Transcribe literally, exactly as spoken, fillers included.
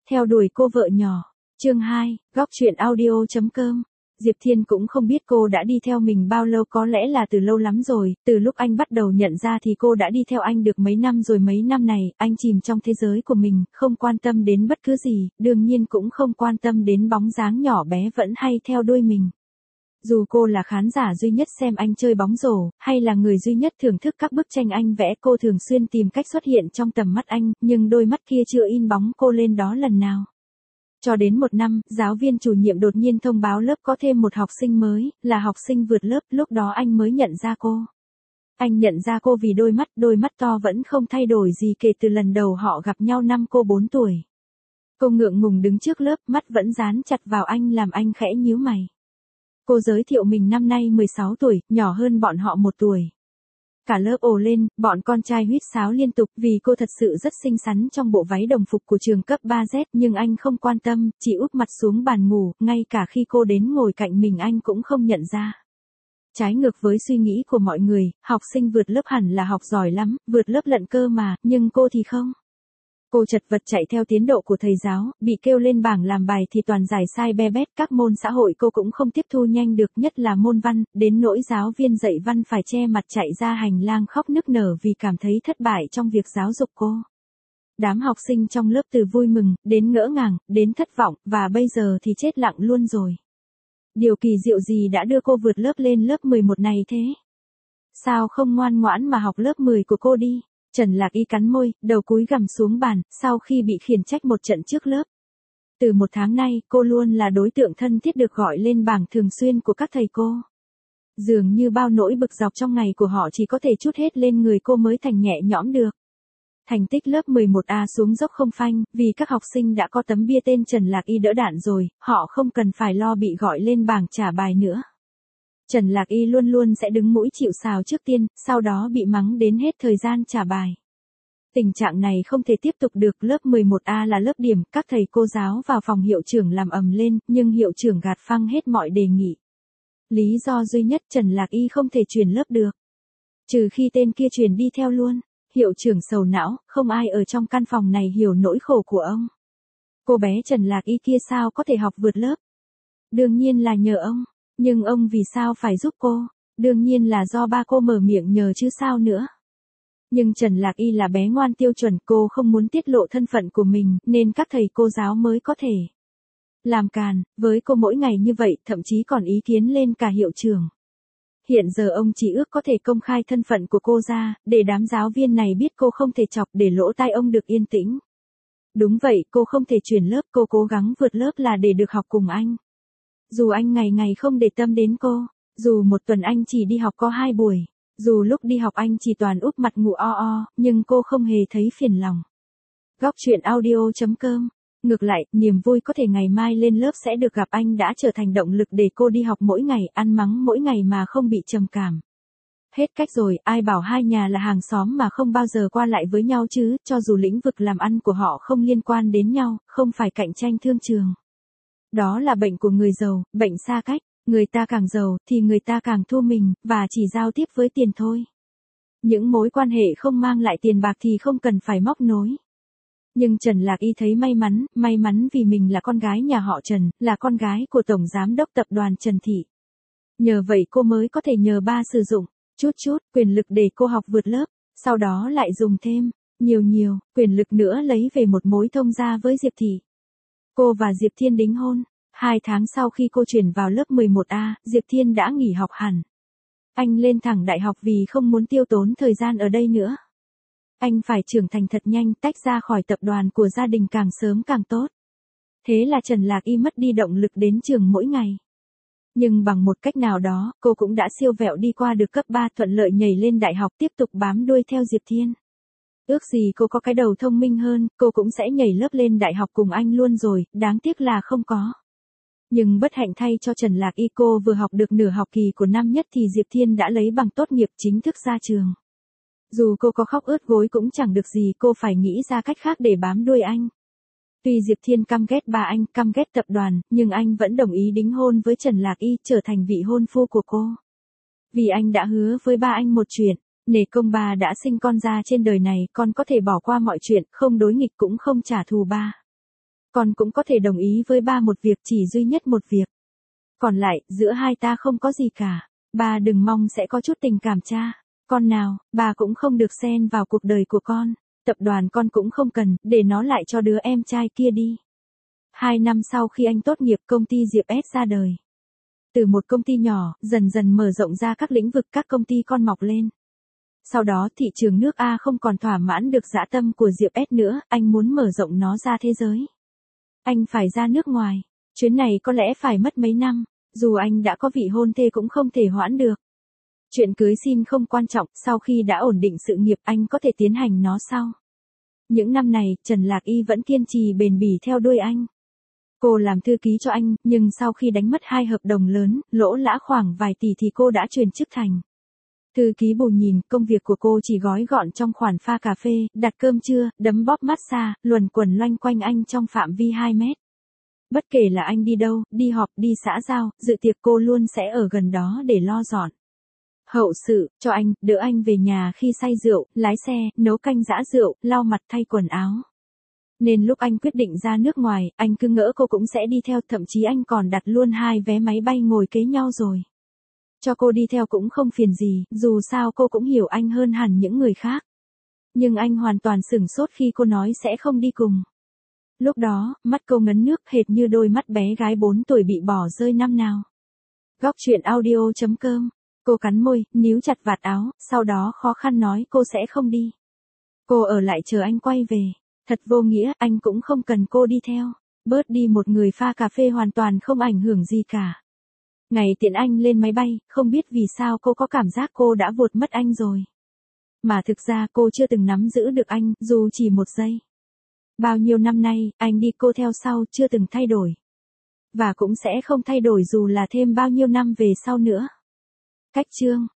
Theo đuổi cô vợ nhỏ. Chương hai, góc truyện audio chấm com. Diệp Thiên cũng không biết cô đã đi theo mình bao lâu, có lẽ là từ lâu lắm rồi, từ lúc anh bắt đầu nhận ra thì cô đã đi theo anh được mấy năm rồi. Mấy năm này, anh chìm trong thế giới của mình, không quan tâm đến bất cứ gì, đương nhiên cũng không quan tâm đến bóng dáng nhỏ bé vẫn hay theo đuôi mình. Dù cô là khán giả duy nhất xem anh chơi bóng rổ, hay là người duy nhất thưởng thức các bức tranh anh vẽ, cô thường xuyên tìm cách xuất hiện trong tầm mắt anh, nhưng đôi mắt kia chưa in bóng cô lên đó lần nào. Cho đến một năm, giáo viên chủ nhiệm đột nhiên thông báo lớp có thêm một học sinh mới, là học sinh vượt lớp, lúc đó anh mới nhận ra cô. Anh nhận ra cô vì đôi mắt, đôi mắt to vẫn không thay đổi gì kể từ lần đầu họ gặp nhau năm cô bốn tuổi. Cô ngượng ngùng đứng trước lớp, mắt vẫn dán chặt vào anh làm anh khẽ nhíu mày. Cô giới thiệu mình năm nay mười sáu tuổi, nhỏ hơn bọn họ một tuổi. Cả lớp ồ lên, bọn con trai huýt sáo liên tục vì cô thật sự rất xinh xắn trong bộ váy đồng phục của trường cấp ba Z, nhưng anh không quan tâm, chỉ úp mặt xuống bàn ngủ, ngay cả khi cô đến ngồi cạnh mình anh cũng không nhận ra. Trái ngược với suy nghĩ của mọi người, học sinh vượt lớp hẳn là học giỏi lắm, vượt lớp lận cơ mà, nhưng cô thì không. Cô chật vật chạy theo tiến độ của thầy giáo, bị kêu lên bảng làm bài thì toàn giải sai be bét, các môn xã hội cô cũng không tiếp thu nhanh được, nhất là môn văn, đến nỗi giáo viên dạy văn phải che mặt chạy ra hành lang khóc nức nở vì cảm thấy thất bại trong việc giáo dục cô. Đám học sinh trong lớp từ vui mừng, đến ngỡ ngàng, đến thất vọng, và bây giờ thì chết lặng luôn rồi. Điều kỳ diệu gì đã đưa cô vượt lớp lên lớp mười một này thế? Sao không ngoan ngoãn mà học lớp mười của cô đi? Trần Lạc Y cắn môi, đầu cúi gằm xuống bàn, sau khi bị khiển trách một trận trước lớp. Từ một tháng nay, cô luôn là đối tượng thân thiết được gọi lên bảng thường xuyên của các thầy cô. Dường như bao nỗi bực dọc trong ngày của họ chỉ có thể trút hết lên người cô mới thành nhẹ nhõm được. Thành tích lớp mười một A xuống dốc không phanh, vì các học sinh đã có tấm bia tên Trần Lạc Y đỡ đạn rồi, họ không cần phải lo bị gọi lên bảng trả bài nữa. Trần Lạc Y luôn luôn sẽ đứng mũi chịu sào trước tiên, sau đó bị mắng đến hết thời gian trả bài. Tình trạng này không thể tiếp tục được, lớp mười một A là lớp điểm, các thầy cô giáo vào phòng hiệu trưởng làm ầm lên, nhưng hiệu trưởng gạt phăng hết mọi đề nghị. Lý do duy nhất Trần Lạc Y không thể chuyển lớp được. Trừ khi tên kia chuyển đi theo luôn. Hiệu trưởng sầu não, không ai ở trong căn phòng này hiểu nỗi khổ của ông. Cô bé Trần Lạc Y kia sao có thể học vượt lớp? Đương nhiên là nhờ ông. Nhưng ông vì sao phải giúp cô? Đương nhiên là do ba cô mở miệng nhờ chứ sao nữa. Nhưng Trần Lạc Y là bé ngoan tiêu chuẩn, cô không muốn tiết lộ thân phận của mình, nên các thầy cô giáo mới có thể làm càn với cô mỗi ngày như vậy, thậm chí còn ý kiến lên cả hiệu trưởng. Hiện giờ ông chỉ ước có thể công khai thân phận của cô ra, để đám giáo viên này biết cô không thể chọc, để lỗ tai ông được yên tĩnh. Đúng vậy, cô không thể chuyển lớp, cô cố gắng vượt lớp là để được học cùng anh. Dù anh ngày ngày không để tâm đến cô, dù một tuần anh chỉ đi học có hai buổi, dù lúc đi học anh chỉ toàn úp mặt ngủ o o, nhưng cô không hề thấy phiền lòng. Góc truyện audio chấm com. Ngược lại, niềm vui có thể ngày mai lên lớp sẽ được gặp anh đã trở thành động lực để cô đi học mỗi ngày, ăn mắng mỗi ngày mà không bị trầm cảm. Hết cách rồi, ai bảo hai nhà là hàng xóm mà không bao giờ qua lại với nhau chứ, cho dù lĩnh vực làm ăn của họ không liên quan đến nhau, không phải cạnh tranh thương trường. Đó là bệnh của người giàu, bệnh xa cách, người ta càng giàu thì người ta càng thu mình, và chỉ giao tiếp với tiền thôi. Những mối quan hệ không mang lại tiền bạc thì không cần phải móc nối. Nhưng Trần Lạc Y thấy may mắn, may mắn vì mình là con gái nhà họ Trần, là con gái của Tổng Giám đốc Tập đoàn Trần Thị. Nhờ vậy cô mới có thể nhờ ba sử dụng, chút chút, quyền lực để cô học vượt lớp, sau đó lại dùng thêm, nhiều nhiều, quyền lực nữa lấy về một mối thông gia với Diệp Thị. Cô và Diệp Thiên đính hôn. Hai tháng sau khi cô chuyển vào lớp mười một A, Diệp Thiên đã nghỉ học hẳn. Anh lên thẳng đại học vì không muốn tiêu tốn thời gian ở đây nữa. Anh phải trưởng thành thật nhanh, tách ra khỏi tập đoàn của gia đình càng sớm càng tốt. Thế là Trần Lạc Y mất đi động lực đến trường mỗi ngày. Nhưng bằng một cách nào đó, cô cũng đã siêu vẹo đi qua được cấp ba, thuận lợi nhảy lên đại học, tiếp tục bám đuôi theo Diệp Thiên. Ước gì cô có cái đầu thông minh hơn, cô cũng sẽ nhảy lớp lên đại học cùng anh luôn rồi, đáng tiếc là không có. Nhưng bất hạnh thay cho Trần Lạc Y, cô vừa học được nửa học kỳ của năm nhất thì Diệp Thiên đã lấy bằng tốt nghiệp chính thức ra trường. Dù cô có khóc ướt gối cũng chẳng được gì, cô phải nghĩ ra cách khác để bám đuôi anh. Tuy Diệp Thiên căm ghét ba anh, căm ghét tập đoàn, nhưng anh vẫn đồng ý đính hôn với Trần Lạc Y, trở thành vị hôn phu của cô. Vì anh đã hứa với ba anh một chuyện, nể công ba đã sinh con ra trên đời này, con có thể bỏ qua mọi chuyện, không đối nghịch cũng không trả thù ba. Con cũng có thể đồng ý với ba một việc, chỉ duy nhất một việc. Còn lại, giữa hai ta không có gì cả. Ba đừng mong sẽ có chút tình cảm cha. Con nào, bà cũng không được xen vào cuộc đời của con. Tập đoàn con cũng không cần, để nó lại cho đứa em trai kia đi. Hai năm sau khi anh tốt nghiệp, công ty Diệp S ra đời. Từ một công ty nhỏ, dần dần mở rộng ra các lĩnh vực, các công ty con mọc lên. Sau đó thị trường nước A không còn thỏa mãn được dã tâm của Diệp S nữa, anh muốn mở rộng nó ra thế giới. Anh phải ra nước ngoài. Chuyến này có lẽ phải mất mấy năm, dù anh đã có vị hôn thê cũng không thể hoãn được. Chuyện cưới xin không quan trọng, sau khi đã ổn định sự nghiệp anh có thể tiến hành nó sau. Những năm này, Trần Lạc Y vẫn kiên trì bền bỉ theo đuôi anh. Cô làm thư ký cho anh, nhưng sau khi đánh mất hai hợp đồng lớn, lỗ lã khoảng vài tỷ thì cô đã chuyển chức thành thư ký bù nhìn. Công việc của cô chỉ gói gọn trong khoản pha cà phê, đặt cơm trưa, đấm bóp massage, luẩn quẩn loanh quanh anh trong phạm vi hai mét. Bất kể là anh đi đâu, đi họp, đi xã giao, dự tiệc, cô luôn sẽ ở gần đó để lo dọn hậu sự cho anh, đỡ anh về nhà khi say rượu, lái xe, nấu canh giã rượu, lau mặt, thay quần áo. Nên lúc anh quyết định ra nước ngoài, anh cứ ngỡ cô cũng sẽ đi theo, thậm chí anh còn đặt luôn hai vé máy bay ngồi kế nhau rồi. Cho cô đi theo cũng không phiền gì, dù sao cô cũng hiểu anh hơn hẳn những người khác. Nhưng anh hoàn toàn sửng sốt khi cô nói sẽ không đi cùng. Lúc đó, mắt cô ngấn nước hệt như đôi mắt bé gái bốn tuổi bị bỏ rơi năm nào. Góc truyện audio chấm com. Cô cắn môi, níu chặt vạt áo, sau đó khó khăn nói cô sẽ không đi. Cô ở lại chờ anh quay về. Thật vô nghĩa, anh cũng không cần cô đi theo. Bớt đi một người pha cà phê hoàn toàn không ảnh hưởng gì cả. Ngày tiện anh lên máy bay, không biết vì sao cô có cảm giác cô đã vụt mất anh rồi. Mà thực ra cô chưa từng nắm giữ được anh, dù chỉ một giây. Bao nhiêu năm nay, anh đi cô theo sau, chưa từng thay đổi. Và cũng sẽ không thay đổi dù là thêm bao nhiêu năm về sau nữa. Cách chương